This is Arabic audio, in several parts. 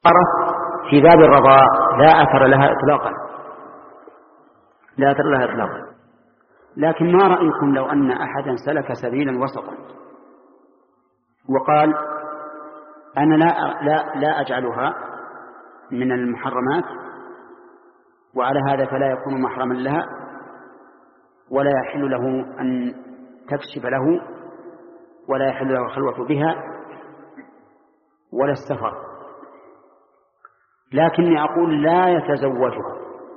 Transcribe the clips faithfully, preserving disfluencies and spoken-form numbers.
في باب الرضاع لا أثر لها إطلاقا، لا أثر لها إطلاقا. لكن ما رأيكم لو أن أحدا سلك سبيلا وسطا وقال أنا لا, لا, لا أجعلها من المحرمات، وعلى هذا فلا يكون محرما لها ولا يحل له أن تكشف له ولا يحل له الخلوة بها ولا السفر، لكني أقول لا يتزوجها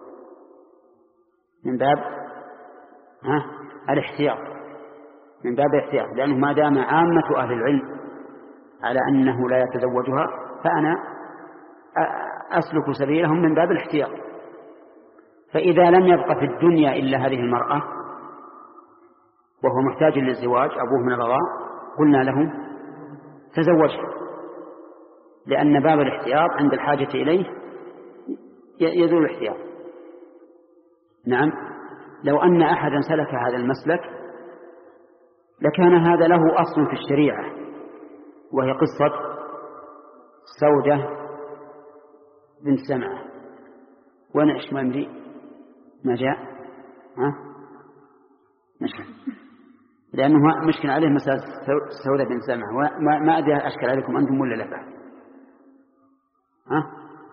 من باب ها الاحتياط، من باب الاحتياط، لأنه ما دام عامة أهل العلم على أنه لا يتزوجها فأنا أسلك سبيلهم من باب الاحتياط. فإذا لم يبق في الدنيا إلا هذه المرأة وهو محتاج للزواج أبوه من الرضاع قلنا له تزوجها، لأن باب الاحتياط عند الحاجة إليه يزول الاحتياط. نعم، لو أن أحدا سلك هذا المسلك لكان هذا له أصل في الشريعة، وهي قصة سودة بنت زمعة. ونعش ما أمري ما جاء ها مشكلة، لأنه مشكل عليه مسألة سودة بنت زمعة، وما ما أدري أشكل عليكم أنتم ولا لا بعد. ها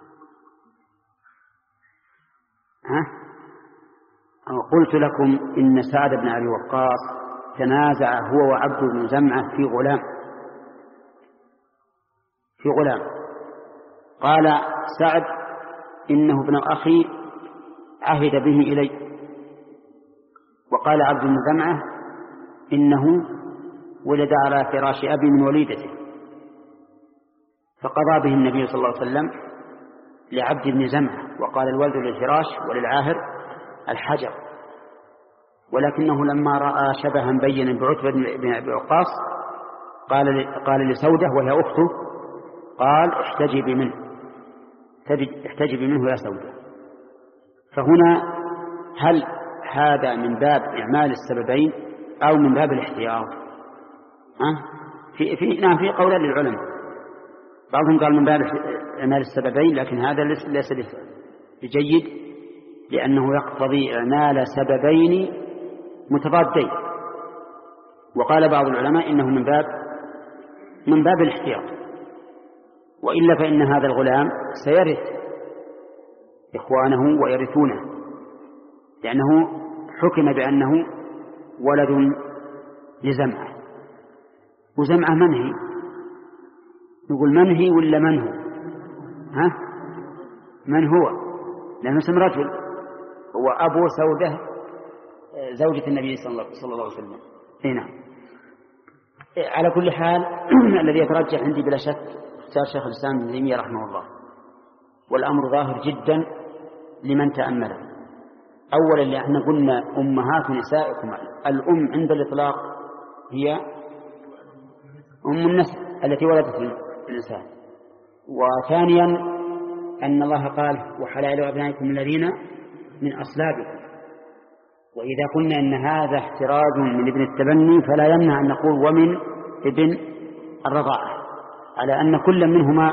ها أو قلت لكم إن سعد بن أبي وقاص تنازع هو وعبد بن زمعة في غلام في غلام قال سعد إنه ابن أخي عهد به إلي، وقال عبد بن زمعة إنه ولد على فراش أبي من وليدته، فقضى به النبي صلى الله عليه وسلم لعبد بن زمعة، وقال الولد للفراش وللعاهر الحجر، ولكنه لما رأى شبها بينا بعتبة بن أبي وقاص قال قال لسودة وهي أخته قال احتجبي منه احتجبي منه يا سودة. فهنا هل هذا من باب إعمال السببين أو من باب الاحتياط؟ أه؟ في في نعم في قولان للعلماء، بعضهم قال من باب إعمال السببين، لكن هذا ليس بجيد لأنه يقتضي إعمال سببين متضادين. وقال بعض العلماء إنه من باب من باب الاحتياط، وإلا فإن هذا الغلام سيرث إخوانه ويرثونه، لأنه حكم بأنه ولد لزمعة، وزمعة منهي، نقول منهي ولا من هو؟ ها من هو؟ لأنه اسم رجل، هو أبو سودة زوجة النبي صلى الله عليه وسلم. هنا على كل حال الذي يترجح عندي بلا شك اختيار شيخ الإسلام ابن تيمية رحمه الله، والأمر ظاهر جدا لمن تأمله. أولا لأن قلنا أمهات نسائكم، الأم عند الإطلاق هي أم النسل التي ولدت الإنسان. وثانيا أن الله قال وحلائل أبنائكم الذين من أصلابكم، وإذا قلنا إن هذا احتراز من ابن التبني فلا يمنع أن نقول ومن ابن الرضاعة، على أن كل منهما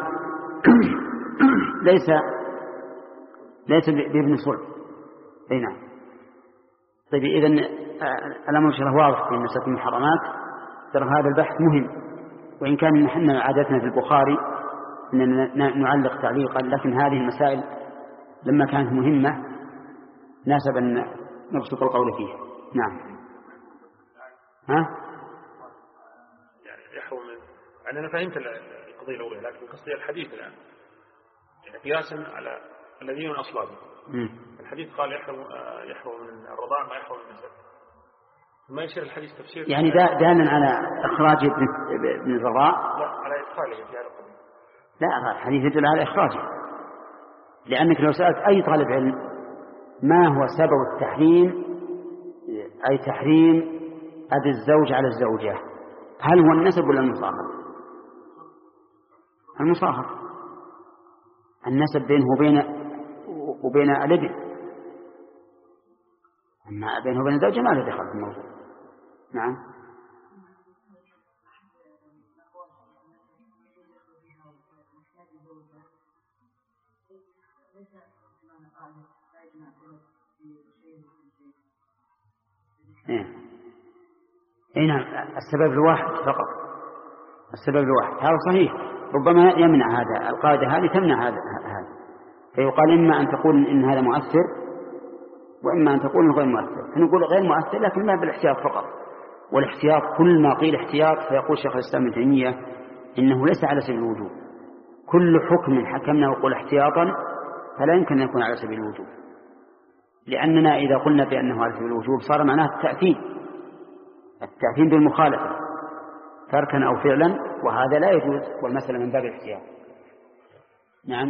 ليس ليس بابن صلب. أي نعم. طيب إذن الأمر شرح واضح في مسألة المحرمات. ترى هذا البحث مهم، وإن كان نحن عادتنا في البخاري أن نعلق تعليقا، لكن هذه المسائل لما كانت مهمة ناسب أن نبسط القول فيها. نعم. ها؟ يعني يحرم يعني أنا فهمت القضية الأولى، لكن قصدي الحديث الآن يعني قياسا على الذين من أصلابهم. الحديث قال يحرم يحرم من الرضاع ما يحرم من النسب، ما يصير الحديث تفسير يعني دالا على إخراج ابن الرضاع؟ لا، على إدخاله في هذا القضية. لا، الحديث يدل على إخراجه، لأنك لو سألت أي طالب علم ما هو سبب التحريم، أي تحريم أبي الزوج على الزوجة، هل هو النسب ولا المصاهرة؟ المصاهرة، النسب بينه وبين وبين الابن، أما بينه وبين الزوجة ما له دخل في الموضوع. نعم. اي نعم، السبب الواحد فقط، السبب الواحد هذا صحيح، ربما يمنع هذا، القاعدة هذه تمنع هذا هذا فيقال إما أن تقول إن هذا مؤثر وإما أن تقول إنه غير مؤثر، فنقول غير مؤثر لكن ما بالاحتياط فقط، والاحتياط كل ما قيل احتياط فيقول شيخ الإسلام ابن تيمية إنه ليس على سبيل الوجوب، كل حكم حكمنا وقول احتياطا فلا يمكن أن يكون على سبيل الوجوب، لأننا إذا قلنا بأنه على سبيل الوجوب صار معناه التأثيم، التأثيم بالمخالفة تركا أو فعلا، وهذا لا يجوز، والمسألة من باب الاحتياط. نعم.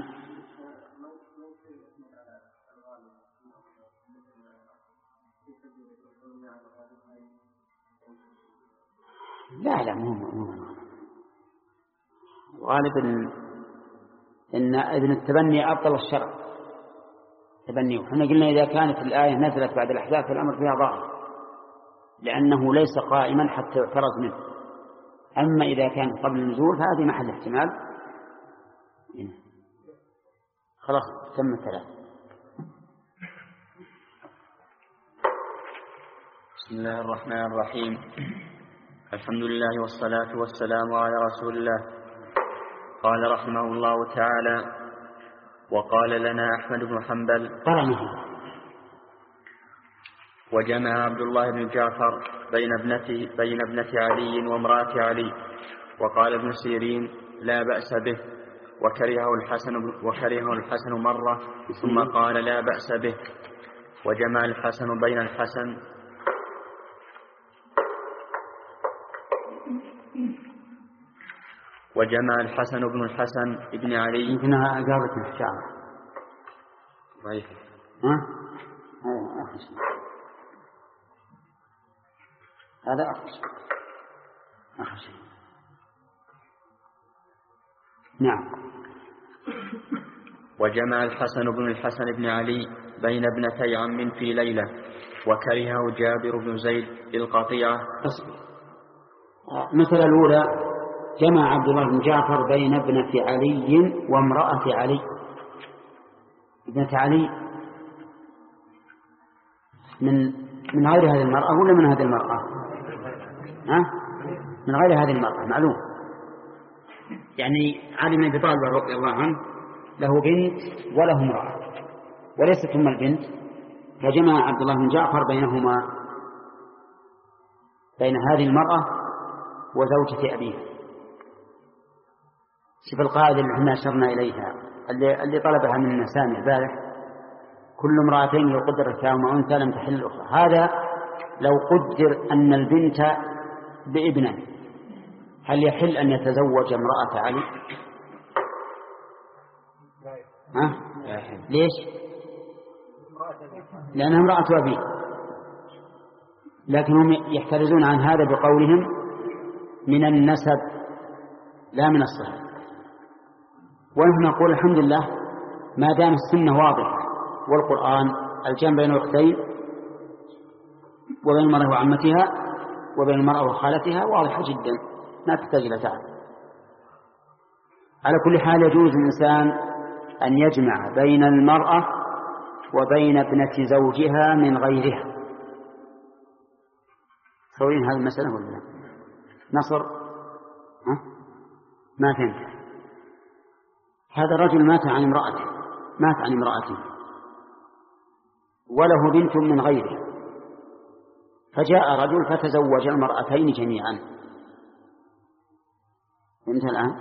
لا لا مو مو غالبا إن إذن التبني أبطل الشرع تبنيه، وحنا قلنا إذا كانت الآية نزلت بعد الأحداث فالأمر فيها ظاهر لأنه ليس قائما حتى يعترض منه، أما إذا كان قبل النزول فهذه محل احتمال. خلاص تم الثلاث. بسم الله الرحمن الرحيم، الحمد لله والصلاة والسلام على رسول الله. قال رحمه الله تعالى: وقال لنا أحمد بن حنبل وجمع عبد الله بن جعفر بين ابنته بين ابنة علي وامرأة علي، وقال ابن سيرين لا بأس به، وكرهه الحسن وكرهه الحسن مرة ثم قال لا بأس به. وجمع الحسن بين الحسن وجمع الحسن بن الحسن ابن علي. يمكنها أجابة الشعر. ضعيف. ها؟ هذا أخشى. أخشى. نعم. وجمع الحسن بن الحسن بن علي بين ابنتي عم في ليلة، وكرهه جابر بن زيد القطيعة. مثل الأولى جمع عبد الله بن جعفر بين ابنة علي وامرأة علي. ابنة علي من من غير هذه المرأة ولا من هذه المرأة؟ ها؟ من غير هذه المرأة معلوم، يعني علي بن أبي طالب رضي الله عنه له بنت وله امرأة وليست ثم البنت، فجمع عبد الله بن جعفر بينهما بين هذه المرأة وزوجة أبيها. شوف القاعدة اللي احنا أشرنا إليها اللي, اللي طلبها من سامي البارح: كل امرأتين لو قدر فيهما أنثى لم تحل الأخرى. هذا لو قدر أن البنت بابنه هل يحل أن يتزوج امرأة علي؟ ها؟ ليش؟ لأنها امرأة أبيه، لكنهم يحترزون عن هذا بقولهم من النسب لا من الصحة. ونحن نقول الحمد لله ما دام السنة واضحة والقرآن الجمع بين الأختين وبين المرأة وعمتها وبين المرأة وخالتها واضحة جدا ما تحتاج إلى تعب. على كل حال يجوز الإنسان أن يجمع بين المرأة وبين ابنة زوجها من غيرها. تصورين هذه المسألة ولا نصر؟ ها؟ ما فهمت. هذا الرجل مات عن امرأته مات عن امرأته وله بنت من غيره، فجاء رجل فتزوج المرأتين جميعا. فهمت الآن؟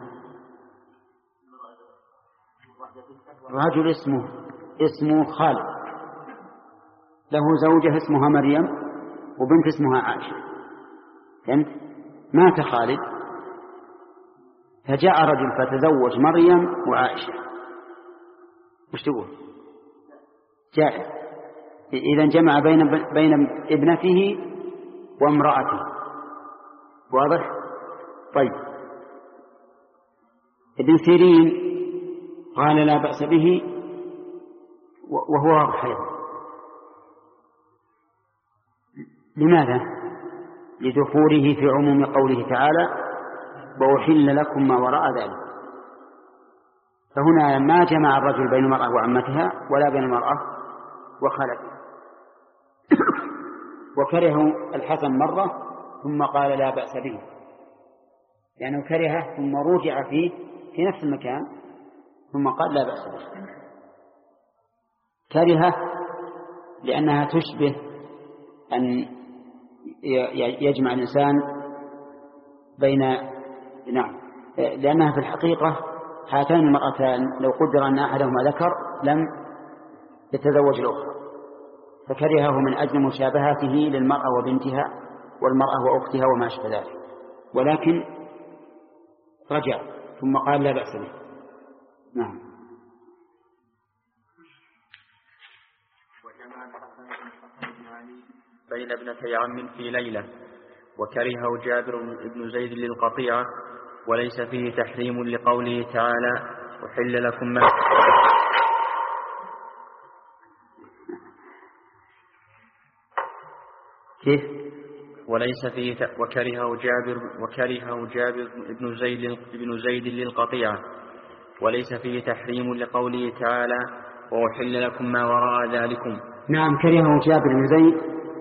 رجل اسمه اسمه خالد له زوجة اسمها مريم وبنت اسمها عائشة. فهمت؟ مات خالد فجاء رجل فتزوج مريم وعائشة. وش تقول؟ جائز إذا جمع بين بين ابنته وامرأته. واضح؟ طيب. ابن سيرين قال لا بأس به وهو واضح أيضا. لماذا؟ لدخوله في عموم قوله تعالى: وأحل لكم ما وراء ذلك. فهنا ما جمع الرجل بين المرأة وعمتها ولا بين المرأة وخالتها. وكرهه الحسن مرة ثم قال لا بأس به، لأنه يعني كرهه ثم رجع فيه في نفس المكان ثم قال لا بأس به. كرهه لأنها تشبه أن يجمع الإنسان بين نعم لأنها في الحقيقة هاتان المرأتان لو قدر أن أحدهما ذكر لم يتزوج الأخرى، فكرهه من أجل مشابهته للمرأة وبنتها والمرأة وأختها وما أشبه ذلك، ولكن رجع ثم قال لا بأس به. نعم. وجمع الحسن بن علي بين ابنتي عم في ليلة، وكرهه جابر بن زيد للقطيعة، وليس فيه تحريم لقوله تعالى أحل لكم ما كيف وليس فيه ت... وكرهه جابر وكرهه جابر بن زيد بن زيد للقطيعة، وليس فيه تحريم لقوله تعالى وأحل لكم ما وراء ذلكم. نعم، كرهه جابر بن زيد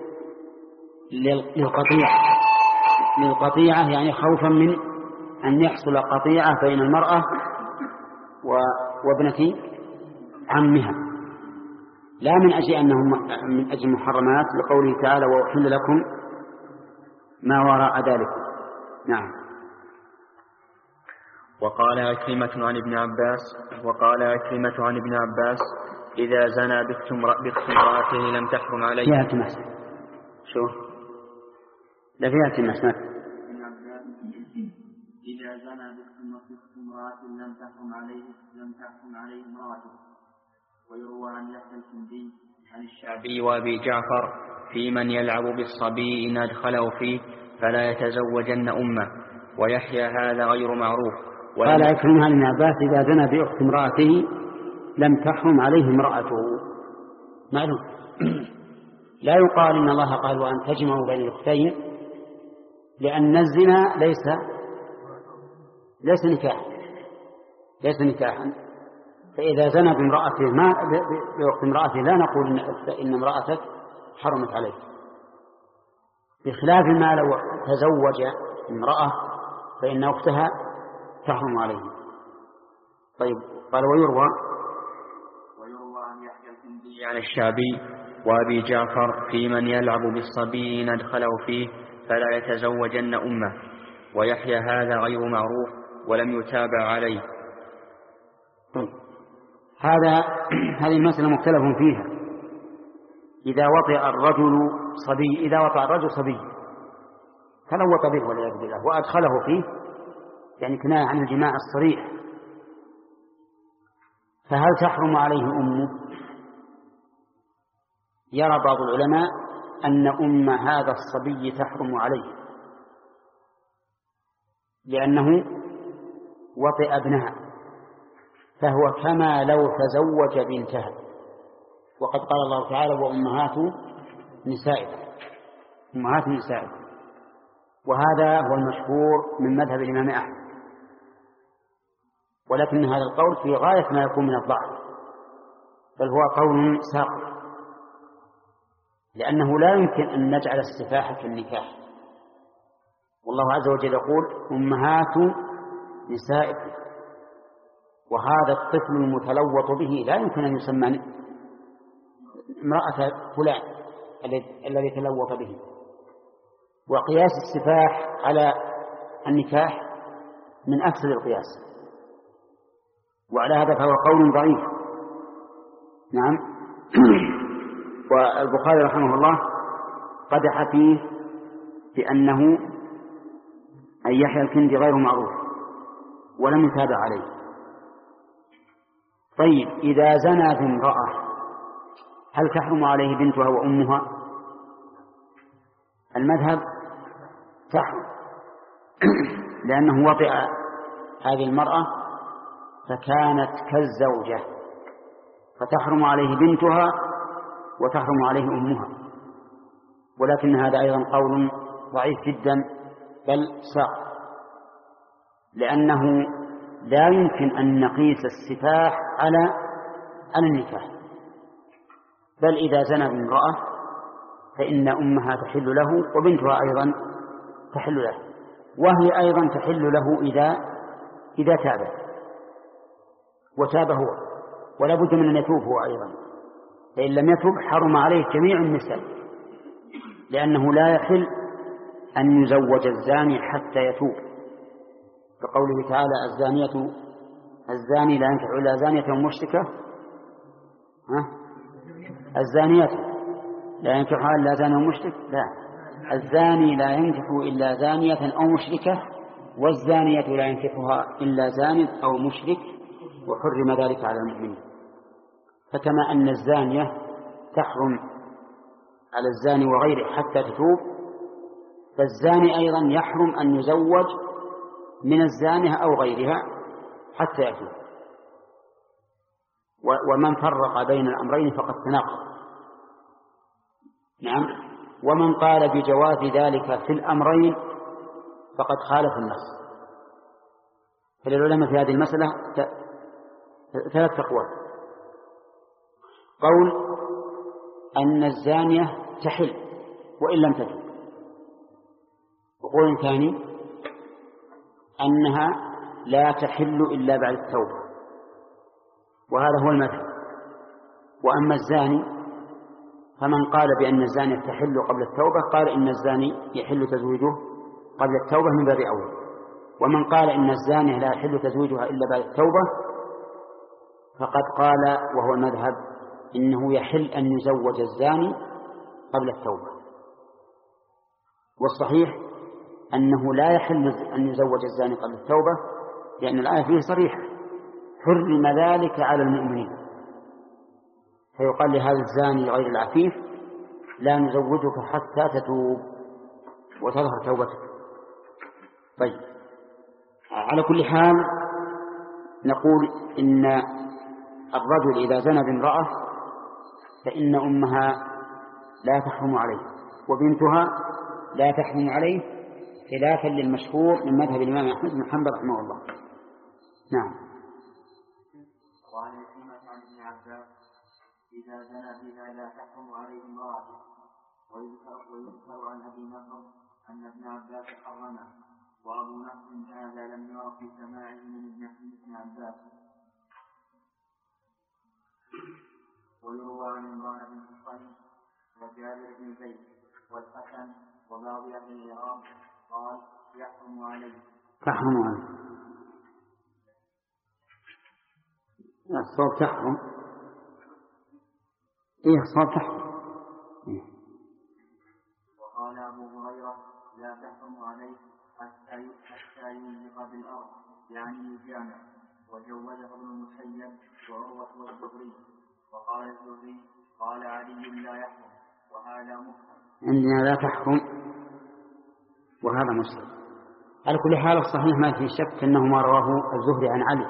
للقطيعة للقطيعة يعني خوفا من أن يحصل قطيعة بين المرأة وابنة عمها، لا من أجل أنهم من أجل محرمات، لقوله تعالى وأحل لكم ما وراء ذلك. نعم. وقال عكرمة عن ابن عباس وقال عكرمة عن ابن عباس إذا زنى بكت امرأته لم تحرم عليه. فيها تمس شو لا فيها تمس إذا زنى بكت امرأته لم تحرم عليه لم تحرم عليه امرأته. ويروى عن يحيى الكندي عن الشعبي وأبي جعفر في من يلعب بالصبي إن أدخله فيه فلا يتزوجن أمه، ويحيى هذا غير معروف. قال عكرمة عن ابن عباس إذا زنى بأخت امرأته لم تحرم عليه امرأته. معلوم لا يقال إن الله قال وأن تجمعوا بين الأختين، لأن الزنا ليس ليس نكاح ليس نكاحا. فإذا زنى بامرأته ما بأخت امرأته لا نقول إن, إن امرأتك حرمت عليك، بخلاف ما لو تزوج امرأة فإن أختها تحرم عليه. طيب قال ويروى ويروى عن يحيى الكندي عن الشعبي وأبي جعفر في من يلعب بالصبي إن أدخله فيه فلا يتزوجن أمه، ويحيى هذا غير معروف ولم يتابع عليه. طيب. هذا هذه المسألة مختلف فيها. إذا وطئ الرجل صبي إذا وطئ الرجل صبي تلوط به والعياذ بالله وأدخله فيه، يعني كناية عن الجماع الصريح، فهل تحرم عليه أمه؟ يرى بعض العلماء أن أم هذا الصبي تحرم عليه، لأنه وطئ ابنها، فهو كما لو تزوج بنتها، وقد قال الله تعالى وأمهات نسائكم أمهات نسائكم، وهذا هو المشهور من مذهب الإمام أحمد، ولكن هذا القول في غاية ما يكون من الضعف، بل هو قول ساقط، لأنه لا يمكن أن نجعل السفاحة كالنكاح، والله عز وجل يقول أمهات نسائكم، وهذا الطفل المتلوط به لا يمكن أن يسمى امرأة فلان الذي تلوط به. وقياس السفاح على النكاح من أكثر القياس، وعلى هذا فهو قول ضعيف. نعم. والبخاري رحمه الله قدح فيه بأنه أن يحيى الكندي غير معروف ولم يتابع عليه. طيب إذا زنى بامرأة هل تحرم عليه بنتها وأمها؟ المذهب تحرم، لأنه وطئ هذه المرأة فكانت كالزوجة، فتحرم عليه بنتها وتحرم عليه أمها، ولكن هذا أيضا قول ضعيف جدا بل ساق، لأنه لا يمكن أن نقيس السفاح على على النكاح، بل إذا زنى بامرأة فإن أمها تحل له وبنتها أيضا تحل له، وهي أيضا تحل له إذا إذا تاب وتاب هو، ولا بد من أن يتوب هو أيضا، فإن لم يتوب حرم عليه جميع النساء، لأنه لا يحل أن يزوج الزاني حتى يتوب، كقوله تعالى الزانية الزاني لا ينكح إلا زانية مشركة، ها؟ الزانية لا ينكحها إلا زاني مشرك، لا، الزاني لا ينكح إلا زانية أو مشركة، والزانية لا ينكحها إلا زان أو مشرك، وحرم ذلك على المؤمنين. فكما أن الزانية تحرم على الزاني وغيره حتى تتوب، فالزاني أيضا يحرم أن يزوج من الزانية أو غيرها حتى يتوب. ومن فرق بين الأمرين فقد تناقض. نعم. ومن قال بجواز ذلك في الأمرين فقد خالف النص. فللعلماء في هذه المسألة ثلاث أقوال: قول أن الزانية تحل وإن لم تتب، وقول ثاني أنها لا تحل إلا بعد التوبة، وهذا هو المذهب. وأما الزاني فمن قال بأن الزانية تحل قبل التوبة قال إن الزاني يحل تزويجه قبل التوبة من باب أولى، ومن قال إن الزانية لا يحل تزويجها إلا بعد التوبة فقد قال وهو المذهب إنه يحل أن يزوج الزاني قبل التوبة. والصحيح أنه لا يحل أن يزوج الزاني قبل التوبة، لأن الآية فيه صريحة: حرم ذلك على المؤمنين. فيقال لهذا الزاني غير العفيف: لا نزوجك حتى تتوب وتظهر توبتك. طيب، على كل حال نقول إن الرجل إذا زنى بامرأة فإن أمها لا تحرم عليه وبنتها لا تحرم عليه، خلافا للمشهور من مذهب الإمام أحمد بن حنبل رحمه الله. نعم. وعن عكرمة عن ابن عباس: إذا زنى بها لا تحرم عليه امرأته. ويذكر عن أبي نصر أن ابن عباس حرمه، وأبو نصر هذا لم يرى في سماعه من ابن عباس. ويروى عن عمران بن حصين وجابر بن زيد والحسن وبعض أهل العراق قال: يحرم عليه. تحرم عليه الصواب تحرم. إيه الصواب تحرم. إيه. وقال أبو هريرة: لا تحرم عليه حتى حتى ينزق بالأرض، يعني الجامع. وجوزه ابن المسيب وعروة والزهري. وقال الزهري: قال علي: لا يحرم، وهذا مفهم. عندنا لا تحرم وهذا مسلم. على كل حال الصحيح ما في شك أنه ما رواه الزهري عن علي،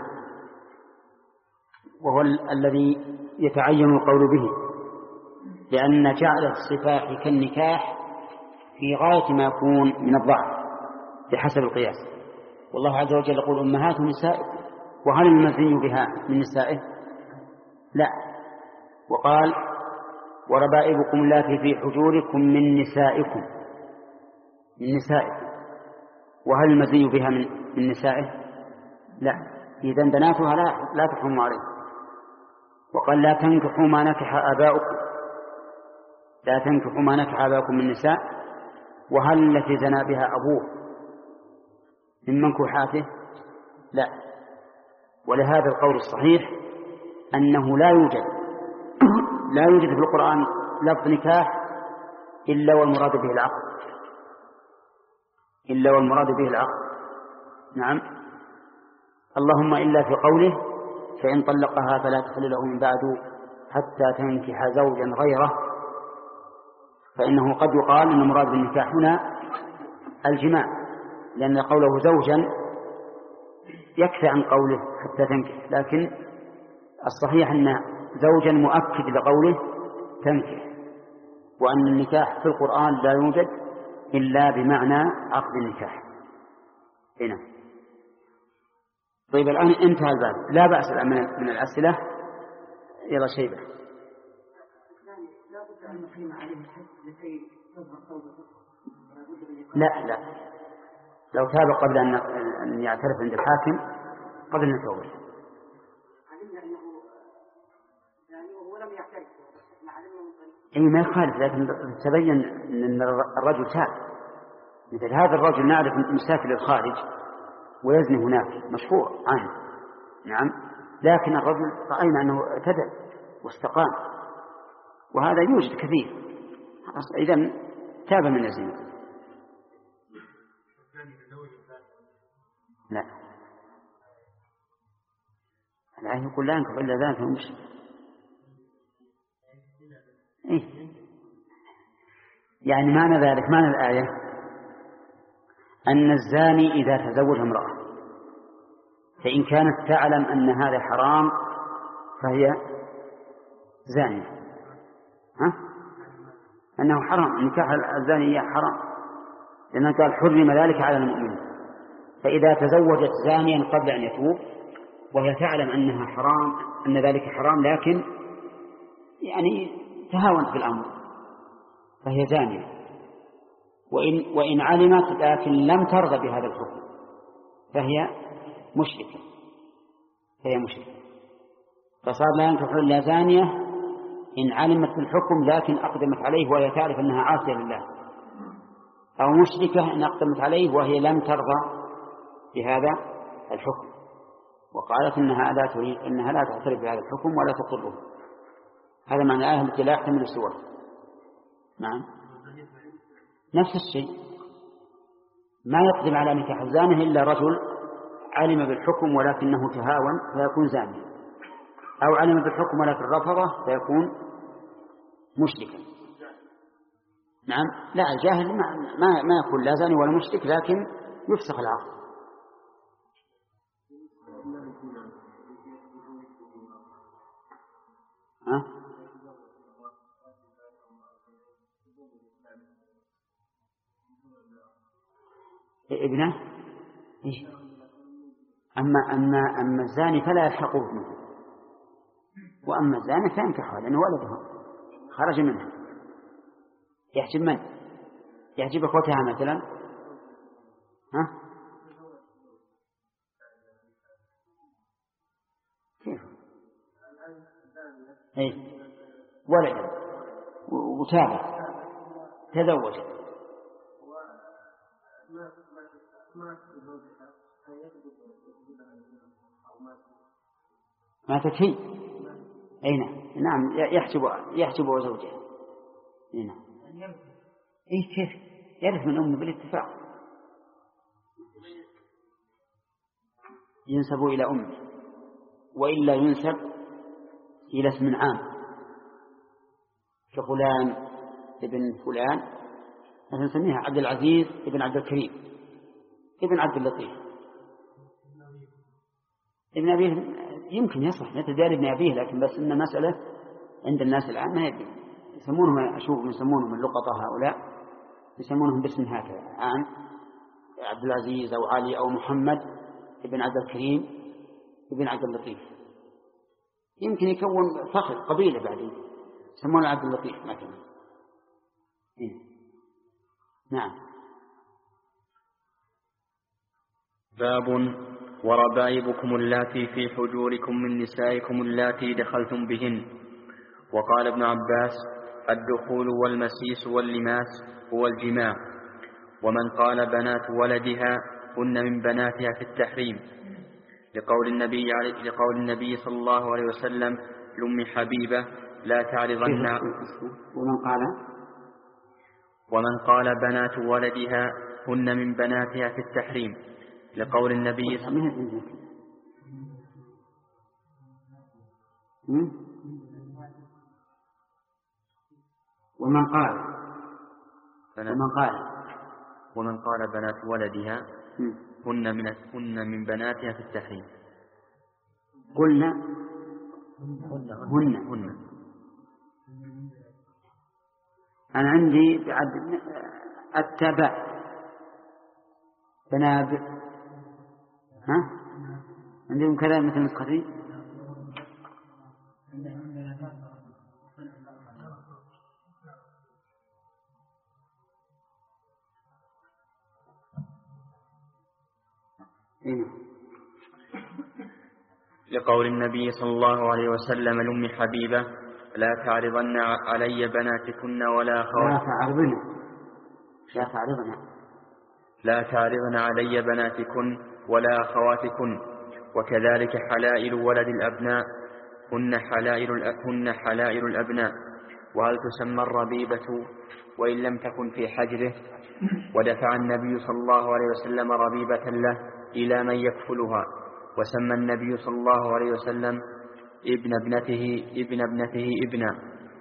وهو ال- الذي يتعين القول به، لأن جعل السفاح كالنكاح في غاية ما يكون من الضعف بحسب القياس. والله عز وجل يقول: أمهات نسائكم، وهل المزني بها من نسائه؟ لا. وقال: وربائبكم اللاتي في حجوركم من نسائكم من نسائكم وهل المزني بها من, من نسائه؟ لا. إذن بناتها لا, لا تحرم عليه. وقال: لا تنكحوا ما نكح آباؤكم لا تنكحوا ما نكح آباؤكم من نساء وهل التي زنى بها أبوه من منكوحاته؟ لا. ولهذا القول الصحيح أنه لا يوجد لا يوجد في القرآن لفظ نكاح إلا والمراد به العقد إلا والمراد به العقد نعم. اللهم إلا في قوله: فإن طلقها فلا تحل له من بعد حتى تنكح زوجا غيره، فإنه قد يقال أن المراد بالنكاح هنا الجماع، لأن قوله زوجا يكفي عن قوله حتى تنكح، لكن الصحيح أن زوجا مؤكد لقوله تنكح، وأن النكاح في القرآن لا يوجد إلا بمعنى عقد النكاح هنا. طيب الآن انتهى الباب، لا بأس الآن من الأسئلة. يلا شيبة. لا لا، لو تاب قبل أن يعترف عند الحاكم قبل أن يتوب. أي ما يخالف، لكن تبين أن الرجل تاب. مثل هذا الرجل نعرف مسافر للخارج ويزني هناك مشهور عنه، نعم، لكن الرجل رأينا أنه اعتدل واستقام، وهذا يوجد كثير. إذن تاب من الزنا. لا لا، يقول لا ينكح إلا ذاته مشرك. إيه؟ يعني معنى ذلك، معنى الآية أن الزاني إذا تزوج امرأة فإن كانت تعلم أن هذا حرام فهي زانية، ها؟ أنه حرام، نكاح الزانية حرام، لأنه قال حرم ذلك على المؤمنين. فإذا تزوجت زانيا قبل أن يتوب وهي تعلم أنها حرام، أن ذلك حرام، لكن يعني تهاونت في الأمر، فهي زانية. وإن, وإن علمت لكن لم ترضى بهذا الحكم فهي مشركة، فهي مشركة. فصار لا ينكح إلا زانية إن علمت بالحكم لكن أقدمت عليه وهي تعرف أنها عاصية لله، أو مشركة إن أقدمت عليه وهي لم ترضى بهذا الحكم وقالت إنها لا تريد، إنها لا تعترف بهذا الحكم ولا تقره. هذا معنى الآية التي لا يحتمل السوى. نعم، نفس الشيء، ما يقدم على نكاح الزانية إلا رجل علم بالحكم ولكنه تهاون فيكون زانيا، أو علم بالحكم ولكن رفضه فيكون مشركا. نعم، لا، الجاهل ما, ما, ما يكون لا زاني ولا مشرك، لكن يفسخ العقد. ها؟ ابنه؟ إيه؟ أما, أما, أما الزاني فلا يلحقه ابنه، وأما الزاني فينكحها لأنه ولده خرج منها. يحجب من؟ يحجب أخوتها مثلا؟ ها؟ كيف؟ إيه؟ ولد وتابع تزوج ماتت هي. أي نعم، يحجب يحجب زوجها. أي نعم. أي كيف؟ يرث من أمه بالاتفاق، ينسب إلى أمه، وإلا ينسب إلى اسم عام كفلان ابن فلان، مثلا نسميها عبد العزيز ابن عبد الكريم ابن عبد اللطيف ابن أبيه. يمكن يصح يتدار ابن أبيه، لكن بس إن مسألة عند الناس الآن ما يدري، يسمونهم، أشوف يسمونهم اللقطة هؤلاء يسمونهم باسم هكذا عام، عبد العزيز أو علي أو محمد ابن عبد الكريم ابن عبد اللطيف. يمكن يكون فخر قبيلة بعدين يسمونه عبد اللطيف مثلا. إيه؟ نعم. باب وربائبكم اللاتي في حجوركم من نسائكم اللاتي دخلتم بهن. وقال ابن عباس الدخول والمسيس واللماس هو الجماع. ومن قال بنات ولدها هن من بناتها في التحريم لقول النبي, لقول النبي صلى الله عليه وسلم لأم حبيبة لا تعرضن. ومن قال ومن قال بنات ولدها هن من بناتها في التحريم لقول النبي صلى الله عليه وسلم. ومن قال ومن قال ومن قال بنات ولدها هن من هن من بناتها في التحريم. قلنا هن هن, هن. أنا عندي بعد التبع بناب، ها عندهم كذا مثل نسختي؟ لقول النبي صلى الله عليه وسلم لأم حبيبة لا تعرضن علي بناتكن ولا أخواتكن لا تعرضن لا تعرضن علي بناتكن ولا أخواتكن وكذلك حلائل ولد الأبناء هن حلائل هن حلائل الأبناء. وهل تسمى الربيبة وإن لم تكن في حجره؟ ودفع النبي صلى الله عليه وسلم ربيبة له إلى من يكفلها، وسمى النبي صلى الله عليه وسلم ابن ابنته ابن ابنته ابنا.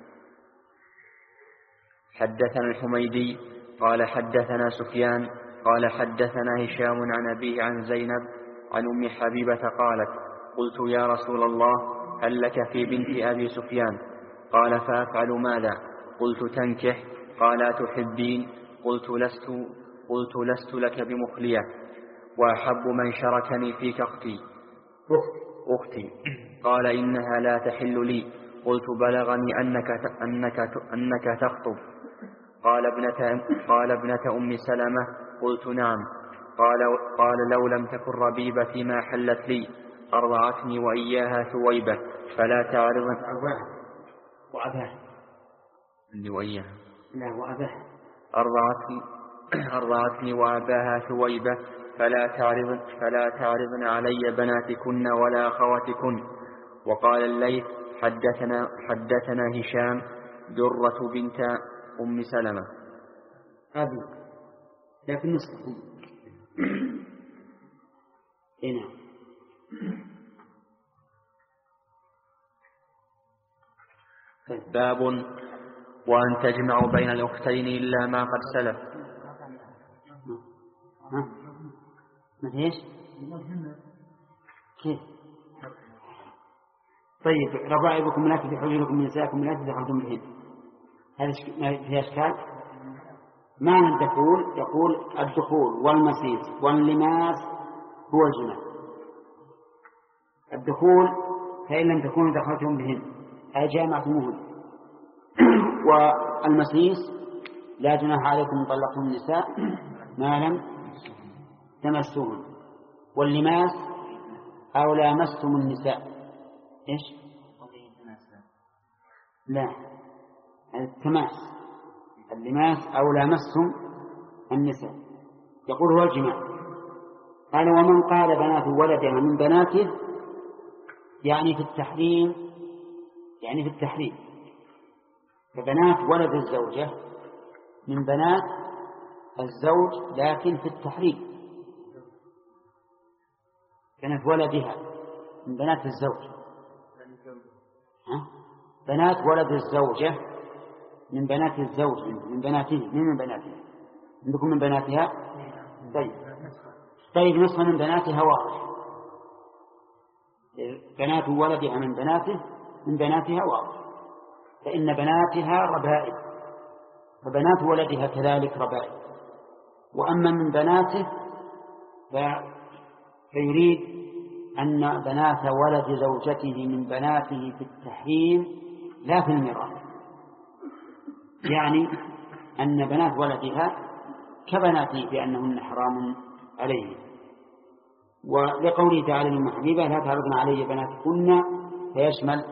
حدثنا الحميدي قال حدثنا سفيان قال حدثنا هشام عن أبيه عن زينب عن أم حبيبة قالت قلت يا رسول الله هل لك في بنت أبي سفيان؟ قال فأفعل ماذا؟ قلت تنكح. قال أتحبين؟ قلت لست قلت لست لك بمخلية، وأحب من شركني فيك أختي أختي قال إنها لا تحل لي. قلت بلغني أنك أنك أنك تخطب. قال ابنة قال ابنة أم سلمة. قلت نعم. قال قال لو لم تكن ربيبتي ما حلت لي. أرضعتني وإياها ثويبة فلا تعرض وأباها اللي وإياها لا وأباها أرضعتني أرضعتني وأباها ثويبة فلا تعرضن فلا تعرضن علي بناتكن ولا أخواتكن. وقال الليث حدثنا حدثنا هشام درة بنت أم سلمة. أبي لكن نسخة هنا باب وأن تجمع بين الأختين إلا ما قد سلف. ها ما فيش كيف؟ طيب ربائبكم لا في حجوركم من نسائكم لا تدخلتم بهن، هذا فيها إشكال؟ معنى الدخول يقول الدخول والمسيس واللماس هو الجماع. الدخول فإن لم تكونوا دخلتم بهن أي جامعتموهن، والمسيس لا جناح عليكم ان طلقتم النساء ما لم تمسوهن، واللماس أو لامستم النساء إيش؟ لا التماس اللماس أو لامستم النساء يقول هو الجماع. قال ومن قال بنات ولدها من بناته يعني في التحريم يعني في التحريم فبنات ولد الزوجة من بنات الزوج لكن في التحريم. بنات ولدها من بنات الزوج ها؟ بنات ولد الزوجة من بنات الزوج من بناته من من بناتها عندكم من بناتها. طيب طيب نصف من بناتها واضح، بنات ولدها من بناته من بناتها واضح، فإن بناتها ربائب فبنات ولدها كذلك ربائب. وأما من بناته فيريد أن بنات ولد زوجته من بناته في التحريم لا في الميراث، يعني أن بنات ولدها كبناته بأنهن حرام عليه. ولقوله تعالى لأم حبيبة لا تعرضن علي بناتكن فيشمل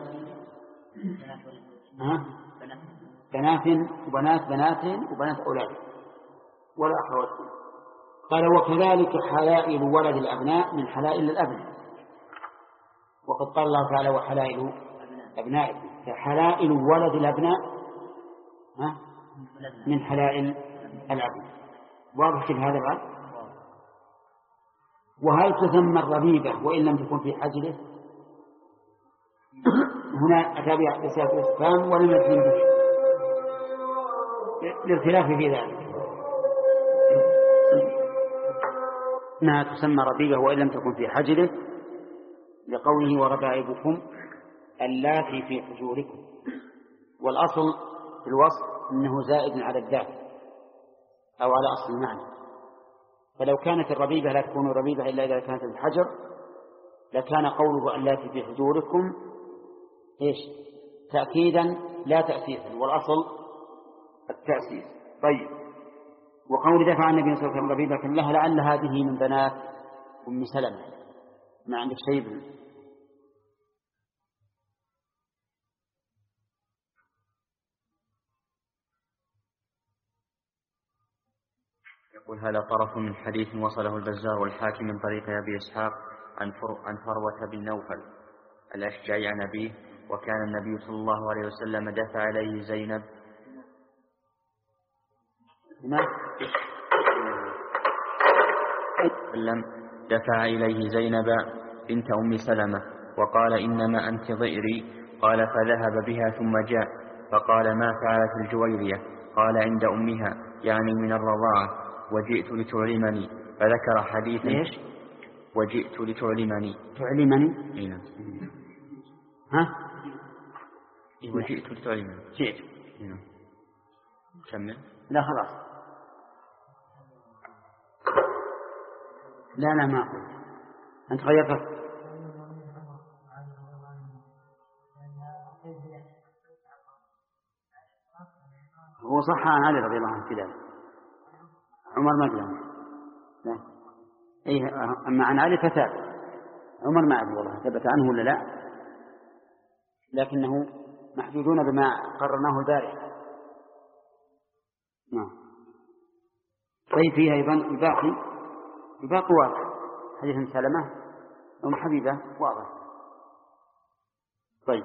بنات وبنات بناتهم وبنات أولادهم ولا أخواتهم. قال وكذلك حلائل ولد الأبناء من حلائل الأبناء، وقد قال الله تعالى وحلائل أبنائكم، فحلائل ولد الأبناء من حلائل الأبناء. واضح في هذا بعد؟ وهل تسمى الربيبة وإن لم تكن في حجره؟ هنا أتابع رسالة الاستفهام ولم يجزم به للخلاف في ذلك. إنها تسمى ربيبة وإن لم تكن في حجره لقوله وربائبكم اللاتي في حجوركم، والأصل في الوصف أنه زائد على الذات أو على أصل المعنى. فلو كانت الربيبة لا تكون ربيبة إلا إذا كانت الحجر لكان قوله اللاتي في حجوركم إيش؟ تأكيدا لا تأسيسا، والأصل التأسيس. طيب، وقول دفع النبي صلى الله عليه وسلم ربيبة لها لعل هذه من بنات أم سلمة. ما عندك شيء بنا. يقول هذا طرف من حديث وصله البزار والحاكم من طريق أبي إسحاق عن, فر... عن فروة بن نوفل الأشجعي عن أبيه. وكان النبي صلى الله عليه وسلم دفع إليه زينب وسلم دفع إليه زينب بنت أم سلمة وقال إنما أنت ضئري. قال فذهب بها ثم جاء فقال ما فعلت الجويرية؟ قال عند أمها يعني من الرضاعة وجئت لتعلمني. فذكر حديثا ليش؟ وجئت لتعلمني. تعلمني؟ إيه. ها؟ وجئت لتعلمني. جئت. إيه. كمل. لا خلاص. لا لا ما أقول. أنت غيرت. هو صح عن علي رضي الله عنه في ذلك. عمر ما أدري. لا. إيه أما عن علي فتاة. عمر ما أدري والله ثبت عنه ولا لا. لكنه محدودون بما قررناه البارحة. نعم. طيب فيها أيضا الباقي الباقي واضح. حديث سلمة أم حبيبة واضح. طيب.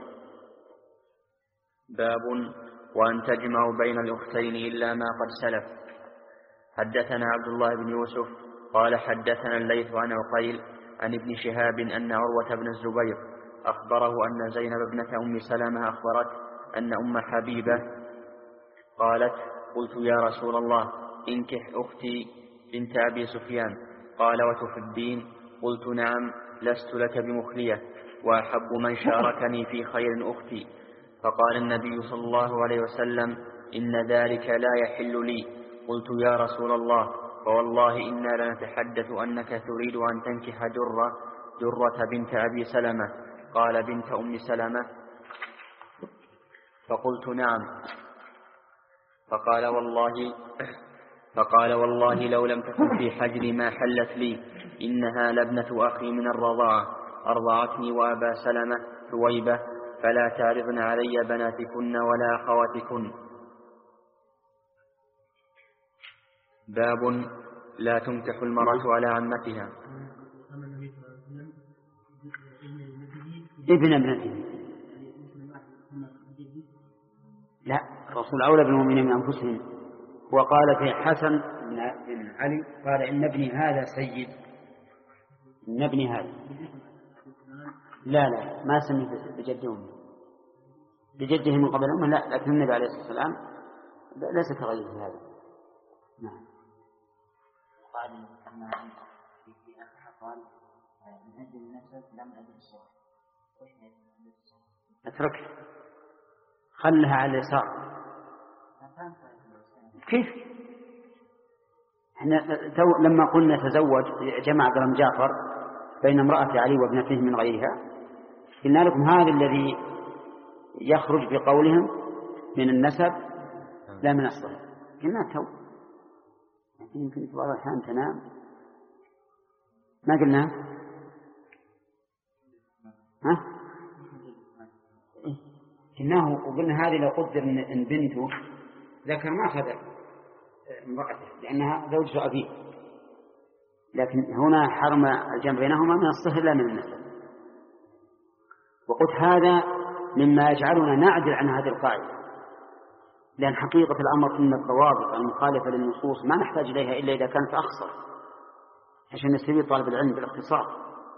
باب وأن تجمعوا بين الأختين إلا ما قد سلف. حدثنا عبد الله بن يوسف قال حدثنا الليث عن عقيل عن ابن شهاب أن عروة بن الزبير أخبره أن زينب ابنة أم سلمة أخبرت أن أم حبيبة قالت قلت يا رسول الله انكح أختي بنت أبي سفيان. قال وتحبين؟ قلت نعم لست لك بمخلية وأحب من شاركني في خير أختي. فقال النبي صلى الله عليه وسلم إن ذلك لا يحل لي. قلت يا رسول الله فوالله إنا لنتحدث أنك تريد أن تنكح درة درة بنت أبي سلمة. قال بنت أم سلمة؟ فقلت نعم. فقال والله فقال والله لو لم تكن في حجري ما حلت لي. إنها لابنة أخي من الرضاعة أرضعتني وأبا سلمة ثويبة فلا تعرضن علي بناتكن ولا أخواتكن. باب لا تنكح المرأة على عمتها. ابن ابنته. لا الرسول أولى بالمؤمنين من أنفسهم. وقال في حسن بن علي قال إن ابني هذا سيد. إن ابني هذا لا لا ما سمي بجدهم بجده من قبل أمه لا. لكن النبي عليه الصلاة والسلام ليس كغيره في هذا. نعم. قال أما في قال من أجل النسب لم أجل الصلاة. اترك خلها على اليسار. كيف احنا لما قلنا تزوج جمع بن جعفر بين امرأة علي وابنته من غيرها قلنا لكم هذا الذي يخرج بقولهم من النسب لا من الصلاة. قلنا تو يمكن في بعض الأحيان تنام ما قلنا ها قلناه وقلنا هذه لو قدر إن بنته ذكر ما أخذ امرأته لأنها زوجة أبيه. لكن هنا حرم الجمع بينهما من الصهر لا من النسب. وقلت هذا مما يجعلنا نعدل عن هذه القاعدة لأن حقيقة الأمر إن الضوابط المخالفة للنصوص ما نحتاج إليها إلا إذا كانت أخصر عشان نستفيد طالب العلم بالاختصار.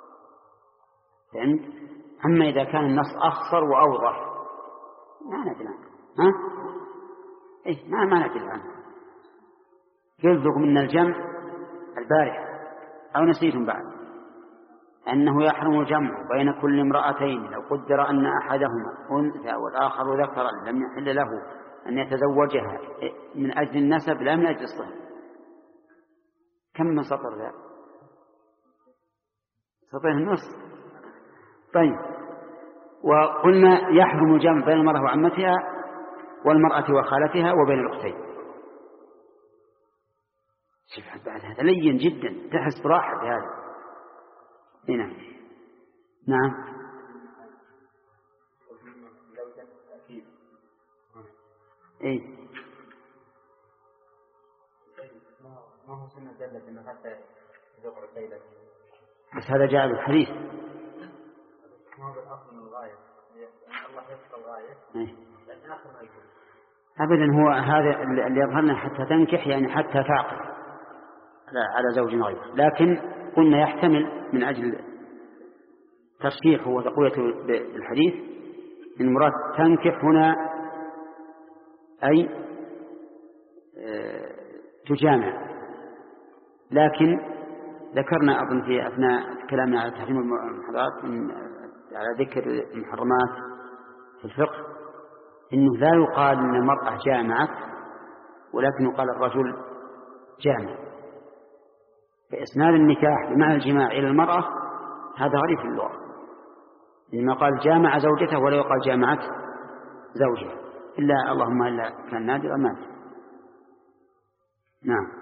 فهمت؟ أما إذا كان النص أخصر وأوضح ما ندل عنه. ها؟ إيه ما ما ندل عنه. يلزق من الجمع البارح أو نسيتم بعد أنه يحرم الجمع بين كل امرأتين لو قدر أن أحدهما أنثى والآخر ذكرا لم يحل له أن يتزوجها من أجل النسب لا من أجل الصهر. كم من سطر ذا؟ سطر النص. طيب، وقلنا يحرم الجمع بين المرأة وعمتها والمرأة وخالتها وبين الأختين. شوف بعد هذا لين جدا، تحس براحة بهذا. هنا نعم. اي ما هو سنة دلت انه حتى يزوج الليلة، بس هذا جاء بالحديث. ما هو بالاصل من الغاية، الله يذكر الغاية لأن آخر ما يكون. أبدا، هو هذا اللي يظهرنا حتى تنكح، يعني حتى تعقل على زوج غيره. لكن قلنا يحتمل من أجل ترشيحه وتقويته بالحديث إن المراد تنكح هنا أي تجامع. لكن ذكرنا أظن في أثناء كلامنا على تحريم المحرمات على ذكر المحرمات في الفقه إنه لا يقال إن المرأة جامعت، ولكن يقال الرجل جامع. فإسناد النكاح بمعنى الجماع إلى المرأة هذا غريب في اللغة، إنما قال جامع زوجته ولا يقال جامعت زوجها، إلا اللهم إلا كان نادرا مات. نعم.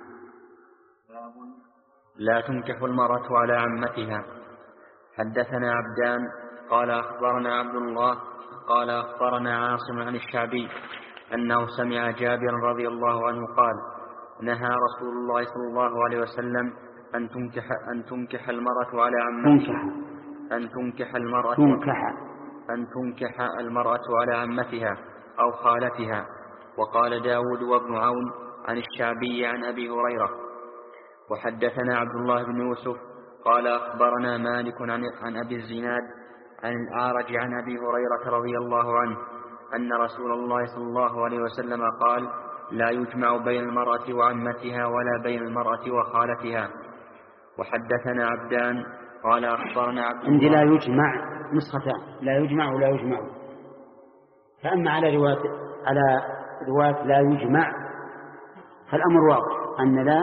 لا تنكح المرأة على عمتها. حدثنا عبدان قال أخبرنا عبد الله قال أخبرنا عاصم عن الشعبي أنه سمع جابر رضي الله عنه قال نهى رسول الله صلى الله عليه وسلم أن تنكح أن تنكح المرأة على عمتها أن تنكح المرأة تنكح أن تنكح المرأة على عمتها أو خالتها. وقال داود وابن عون عن الشعبي عن أبي هريرة. وحدثنا عبد الله بن يوسف قال أخبرنا مالك عن أبي الزناد عن الأعرج عن أبي هريرة رضي الله عنه أن رسول الله صلى الله عليه وسلم قال لا يجمع بين المرأة وعمتها ولا بين المرأة وخالتها. وحدثنا عبدان قال أخبرنا عبد الله. عندي لا يجمع نسختان، لا يجمع ولا يجمع. فأما على رواية على رواية لا يجمع فالأمر واضح أن لا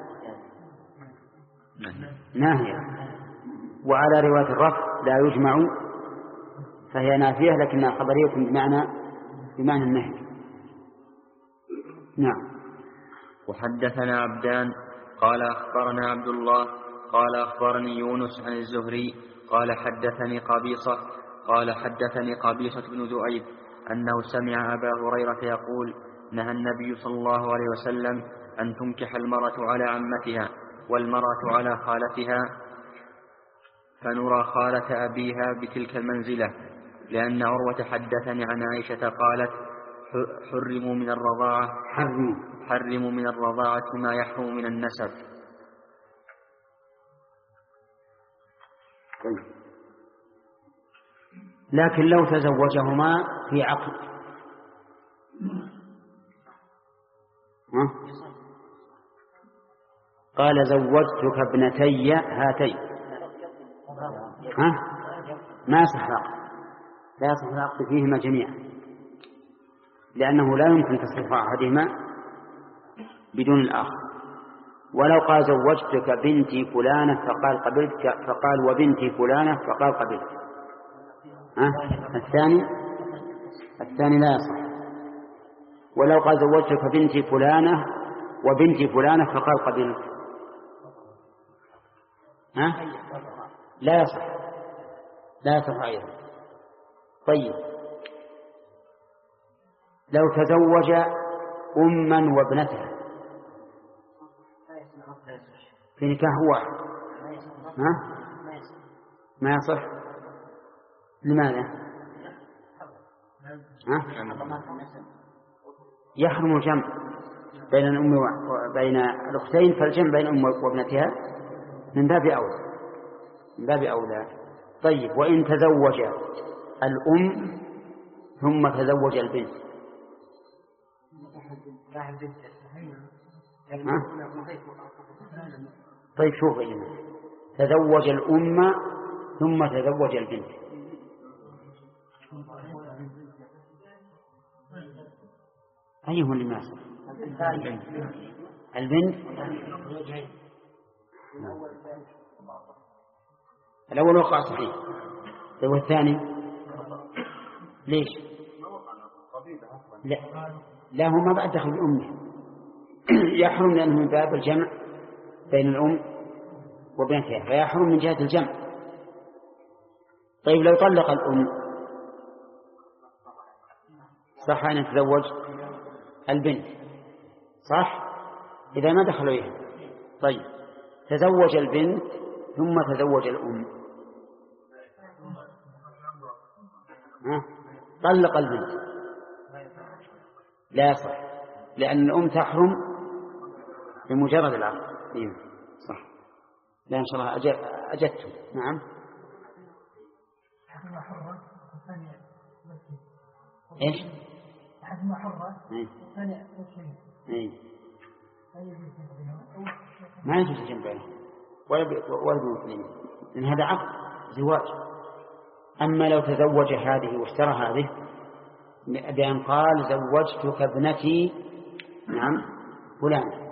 ناهية، وعلى رواية الرفع لا يجمع فهي نافية لكنها خبرية بمعنى بمعنى النهي. نعم. وحدثنا عبدان قال أخبرنا عبد الله قال أخبرني يونس عن الزهري قال حدثني قبيصة قال حدثني قبيصة بن ذؤيب أنه سمع أبا هريرة يقول نهى النبي صلى الله عليه وسلم أن تنكح المرأة على عمتها والمرأة على خالتها، فنرى خالة أبيها بتلك المنزلة، لأن عروة حدثني عن عائشة قالت حرموا من الرضاعة حرموا من الرضاعة ما يحرم من النسب. لكن لو تزوجهما في عقد قال زوجتك ابنتي هاتين ها ما يصح العقد، لا يصح العقد فيهما جميعا، لأنه لا يمكن تصريف أحدهما بدون الآخر. ولو قال زوجتك بنتي فلانة فقال قبلت فقال وبنتي فلانة فقال قبلت ها الثاني الثاني لا يصح. ولو قال زوجتك بنتي فلانة وبنتي فلانة فقال قبلت ها لا يصح لا يصح أيضا. طيب لو تزوج أما وابنتها في نكاح واحد ها ما يصح. لماذا؟ ها؟ يحرم الجمع بين الأم وبين الأختين، فالجمع بين الأم وابنتها من باب أولى من باب أولى. طيب وإن تزوج الأم ثم تزوج البنت ها؟ طيب شوف إيه تزوج الأم ثم تزوج البنت أيهم اللي ما يصح؟ البنت الأول وقع صحيح والثاني ليش؟ لا لا هو ما بعد دخل الأم يحرم لأنه من باب الجمع بين الأم وبنتها فيحرم من جهة الجمع. طيب لو طلق الأم صح أن يتزوج البنت صح إذا ما دخلوا إليها. طيب تزوج البنت ثم تزوج الأم ها؟ طلق البنت لا صح لأن الأم تحرم بمجرد العقد. إيه صح. لا إن شاء الله أجدتم. نعم إيش أحدهما حرة والثانية إيه ما يجوز الجمع بينهم ولا ولا بين لأن هذا عقد زواج. أما لو تزوج هذه واشترى هذه بأن قال زوجتك ابنتي نعم فلان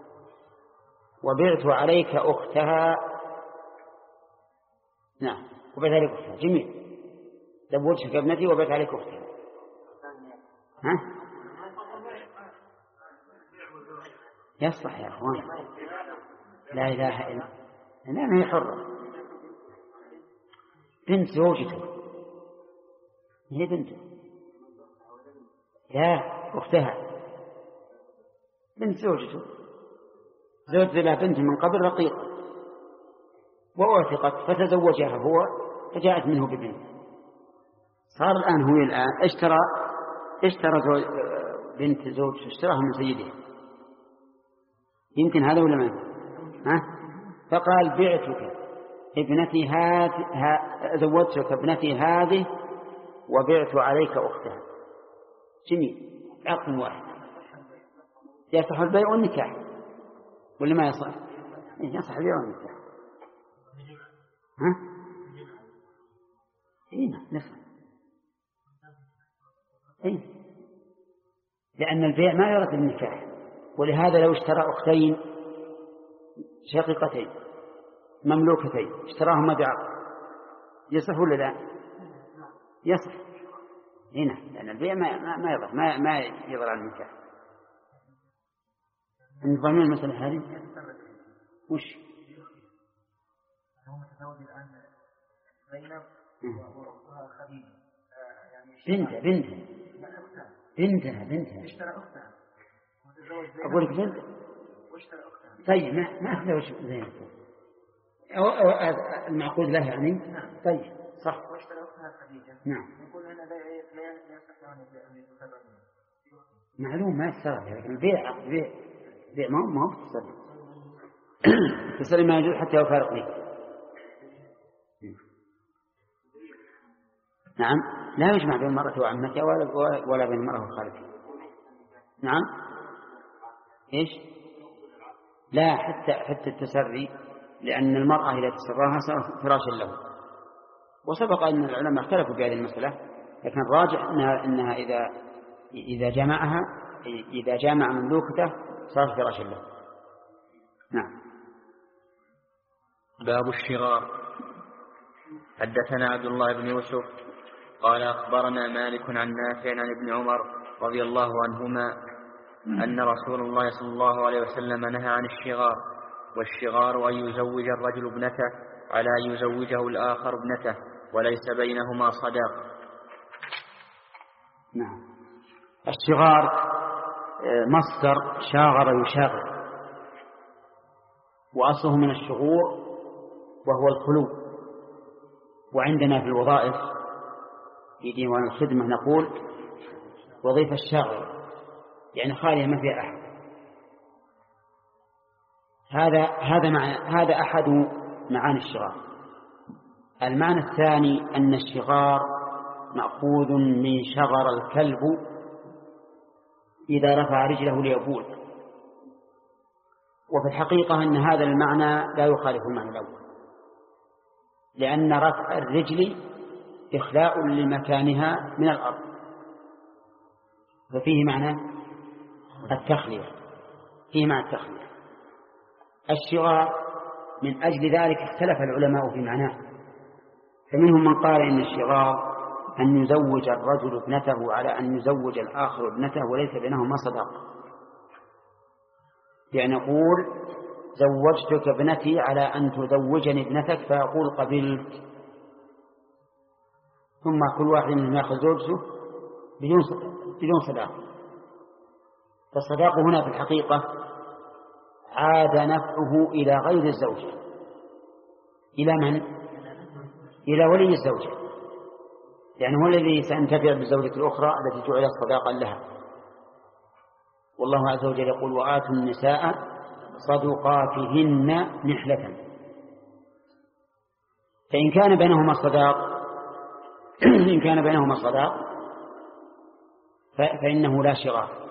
وبعت عليك أختها نعم وبعت عليك أختها جميل زوجتك ابنتي وبعت عليك أختها ها يصلح يا أخوان. لا إله إلا الله هي حرة بنت زوجته هي بنته يا أختها بنت زوجته زوجت لها بنت من قبل رقيقة وأعتقت فتزوجها هو فجاءت منه ببنت صار الآن هو الآن اشترى اشترى زوج بنت زوجته اشتراها من سيدها يمكن هذا ولا ما ها فقال بعتك ابنتي هذه زوجتك ابنتي هذه وبعت عليك أختها جميل عقد واحد يصح البيع والنكاح ولا ما يصح؟ يصح البيع والنكاح ها؟ هنا نصح إيه؟ لأن البيع ما يرد النكاح ولهذا لو اشترى أختين شقيقتين مملوكتين اشتراهما بعقد يصح ولا لا؟ يصح هنا لأن البيع ما ما يضر ما ما يضر على النكاح. نظام المسألة هذه وش؟ هو متزوج الآن زينب وأختها خديجة بنتها بنتها بنتها بنتها اشترى أختها أقول لك بنت واشترى أختها طيب ما ما تزوج زينب أو, أو المعقود له يعني طيب صح واشترى أختها خديجة نعم يقول هنا لا لا يستطيعون أن يتسرعون معلوم ما يتصرف لكن البيع عقد بيع بيع ما هو ما هو تصرف تصرف ما يجوز حتى يفارق لي. نعم لا يجمع بين المرأة وعمتها ولا ولا بين المرأة وخالتها. نعم ايش لا حتى حتى التسري لأن المرأة إذا تسراها صار فراشا له وسبق أن العلماء اختلفوا في هذه المسألة لكن الراجح أنها, إنها إذا إذا جمعها إذا جامع مملوكته صار فراشا له. نعم. باب الشغار. حدثنا عبد الله بن يوسف قال أخبرنا مالك عن نافع عن ابن عمر رضي الله عنهما أن رسول الله صلى الله عليه وسلم نهى عن الشغار والشغار أن يزوج الرجل ابنته على أن يزوجه الآخر ابنته وليس بينهما صداق. نعم. الشغار مصدر شاغر يشاغر وأصله من الشغور وهو الخلو وعندنا في الوظائف في ديوان الخدمة نقول وظيفة الشاغر يعني خالية ما فيها أحد. هذا هذا مع هذا أحد معاني الشغار. المعنى الثاني أن الشغار مأخوذ من شغر الكلب إذا رفع رجله ليبول وفي الحقيقة أن هذا المعنى لا يخالف المعنى الأول لأن رفع الرجل إخلاء لمكانها من الأرض ففيه معنى التخلية فيه معنى التخلية. الشغار من أجل ذلك اختلف العلماء في معناه فمنهم من قال إن الشغار أن يزوج الرجل ابنته على أن يزوج الآخر ابنته وليس بينهما صداقة، يعني نقول زوجتك ابنتي على أن تزوجني ابنتك فيقول قبلت، ثم كل واحد منهم يأخذ زوجته بدون صداقة. فالصداقة هنا في الحقيقة عاد نفعه إلى غير الزوجة. إلى من؟ إلى ولي الزوجة، يعني هو الذي سينتفع بالزوجة الأخرى التي جعلت صداقا لها. والله عز وجل يقول وآتوا النساء صدقاتهن نحلة. فإن كان بينهما صداق إن كان بينهما صداق فإنه لا شغار،